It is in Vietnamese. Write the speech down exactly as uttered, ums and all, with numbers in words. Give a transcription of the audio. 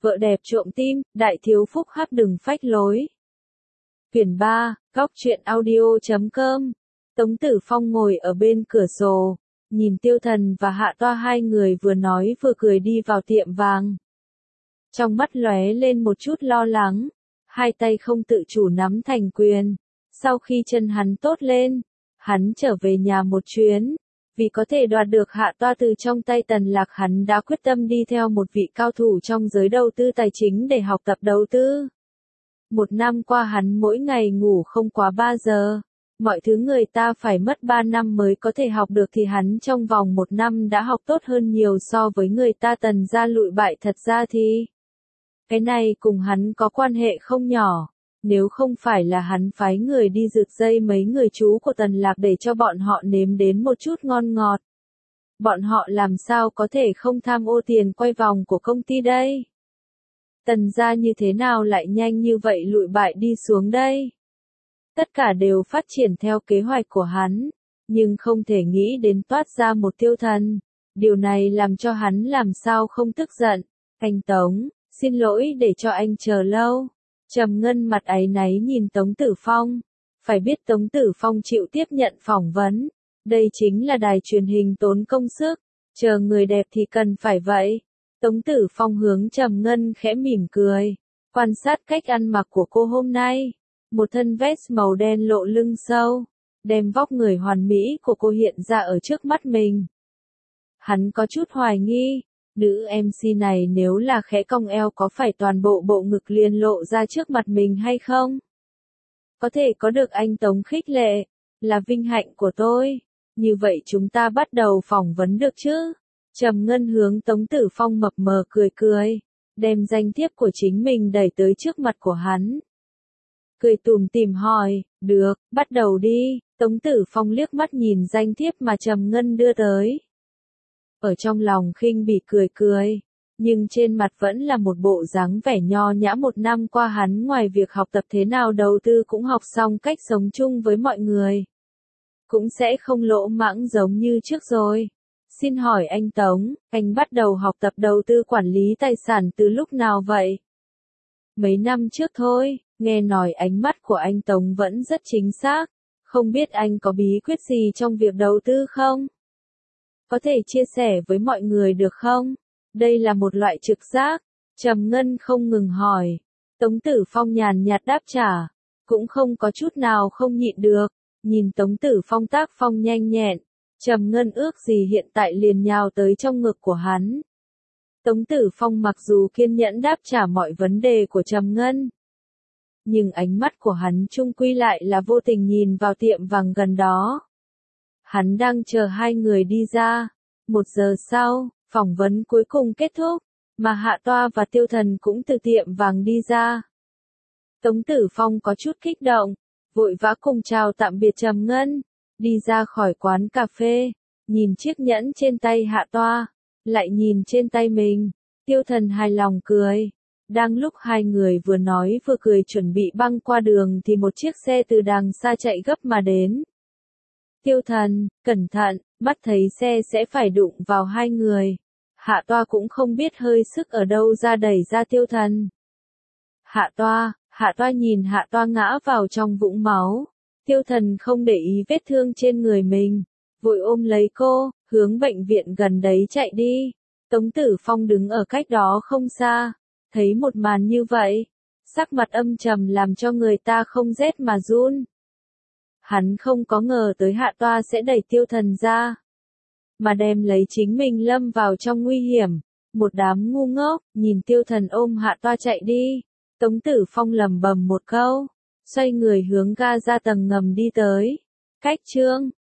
Vợ đẹp trộm tim, đại thiếu phúc hắc đừng phách lối. Quyển ba, góc truyện audio chấm com. Tống Tử Phong ngồi ở bên cửa sổ, nhìn Tiêu Thần và Hạ Toa hai người vừa nói vừa cười đi vào tiệm vàng. Trong mắt lóe lên một chút lo lắng, hai tay không tự chủ nắm thành quyền. Sau khi chân hắn tốt lên, hắn trở về nhà một chuyến. Vì có thể đoạt được Hạ Toa từ trong tay Tần Lạc, hắn đã quyết tâm đi theo một vị cao thủ trong giới đầu tư tài chính để học tập đầu tư. Một năm qua hắn mỗi ngày ngủ không quá ba giờ. Mọi thứ người ta phải mất ba năm mới có thể học được thì hắn trong vòng một năm đã học tốt hơn nhiều so với người ta. Tần gia lụi bại thật ra thì cái này cùng hắn có quan hệ không nhỏ. Nếu không phải là hắn phái người đi rượt dây mấy người chú của Tần Lạc để cho bọn họ nếm đến một chút ngon ngọt, bọn họ làm sao có thể không tham ô tiền quay vòng của công ty đây? Tần gia như thế nào lại nhanh như vậy lụi bại đi xuống đây? Tất cả đều phát triển theo kế hoạch của hắn, nhưng không thể nghĩ đến toát ra một Tiêu Thần. Điều này làm cho hắn làm sao không tức giận. Anh Tống, xin lỗi để cho anh chờ lâu. Trầm Ngân mặt áy náy nhìn Tống Tử Phong. Phải biết Tống Tử Phong chịu tiếp nhận phỏng vấn. Đây chính là đài truyền hình tốn công sức. Chờ người đẹp thì cần phải vậy. Tống Tử Phong hướng Trầm Ngân khẽ mỉm cười. Quan sát cách ăn mặc của cô hôm nay. Một thân vest màu đen lộ lưng sâu. Đem vóc người hoàn mỹ của cô hiện ra ở trước mắt mình. Hắn có chút hoài nghi. Nữ em xê này nếu là khẽ cong eo có phải toàn bộ bộ ngực liền lộ ra trước mặt mình hay không? Có thể có được anh Tống khích lệ, là vinh hạnh của tôi. Như vậy chúng ta bắt đầu phỏng vấn được chứ? Trầm Ngân hướng Tống Tử Phong mập mờ cười cười, đem danh thiếp của chính mình đẩy tới trước mặt của hắn. Cười tủm tỉm hỏi, được, bắt đầu đi. Tống Tử Phong liếc mắt nhìn danh thiếp mà Trầm Ngân đưa tới. Ở trong lòng khinh bỉ cười cười, nhưng trên mặt vẫn là một bộ dáng vẻ nho nhã. Một năm qua hắn ngoài việc học tập thế nào đầu tư cũng học xong cách sống chung với mọi người. Cũng sẽ không lỗ mãng giống như trước rồi. Xin hỏi anh Tống, anh bắt đầu học tập đầu tư quản lý tài sản từ lúc nào vậy? Mấy năm trước thôi, nghe nói ánh mắt của anh Tống vẫn rất chính xác. Không biết anh có bí quyết gì trong việc đầu tư không? Có thể chia sẻ với mọi người được không? Đây là một loại trực giác. Trầm Ngân không ngừng hỏi. Tống Tử Phong nhàn nhạt đáp trả. Cũng không có chút nào không nhịn được. Nhìn Tống Tử Phong tác phong nhanh nhẹn. Trầm Ngân ước gì hiện tại liền nhào tới trong ngực của hắn. Tống Tử Phong mặc dù kiên nhẫn đáp trả mọi vấn đề của Trầm Ngân, nhưng ánh mắt của hắn chung quy lại là vô tình nhìn vào tiệm vàng gần đó. Hắn đang chờ hai người đi ra. Một giờ sau, phỏng vấn cuối cùng kết thúc, mà Hạ Toa và Tiêu Thần cũng từ tiệm vàng đi ra. Tống Tử Phong có chút kích động, vội vã cùng chào tạm biệt Trầm Ngân, đi ra khỏi quán cà phê, nhìn chiếc nhẫn trên tay Hạ Toa, lại nhìn trên tay mình. Tiêu Thần hài lòng cười. Đang lúc hai người vừa nói vừa cười chuẩn bị băng qua đường thì một chiếc xe từ đằng xa chạy gấp mà đến. Tiêu Thần, cẩn thận, mắt thấy xe sẽ phải đụng vào hai người. Hạ Toa cũng không biết hơi sức ở đâu ra đẩy ra Tiêu Thần. Hạ Toa, Hạ Toa nhìn Hạ Toa ngã vào trong vũng máu. Tiêu Thần không để ý vết thương trên người mình, vội ôm lấy cô, hướng bệnh viện gần đấy chạy đi. Tống Tử Phong đứng ở cách đó không xa, thấy một màn như vậy, sắc mặt âm trầm làm cho người ta không rét mà run. Hắn không có ngờ tới Hạ Toa sẽ đẩy Tiêu Thần ra, mà đem lấy chính mình lâm vào trong nguy hiểm. Một đám ngu ngốc, nhìn Tiêu Thần ôm Hạ Toa chạy đi. Tống Tử Phong lầm bầm một câu, xoay người hướng ga ra tầng ngầm đi tới. Cách chương